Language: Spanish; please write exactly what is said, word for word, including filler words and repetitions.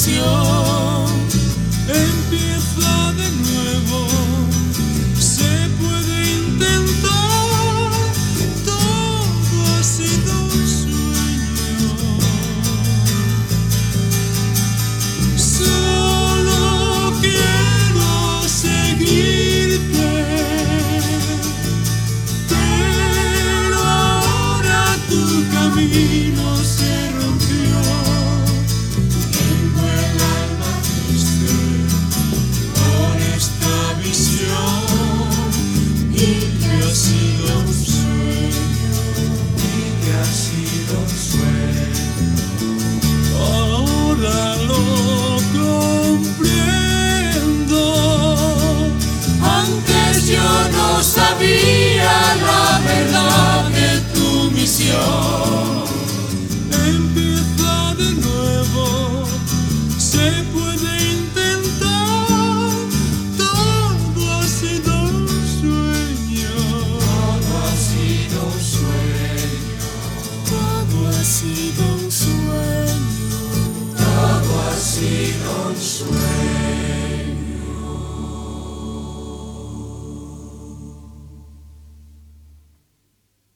misión. Empieza de nuevo, se puede intentar, todo ha sido un sueño. Solo quiero seguirte, pero ahora tu camino se rompió. Tengo el alma triste por esta visión, y que ha sido un sueño, y que ha sido un sueño. Ahora lo comprendo. Antes yo no sabía la verdad de tu misión. Empieza de nuevo, se puede intentar, todo ha sido un sueño. Todo ha sido un sueño. Todo ha sido un sueño. Todo ha sido un sueño.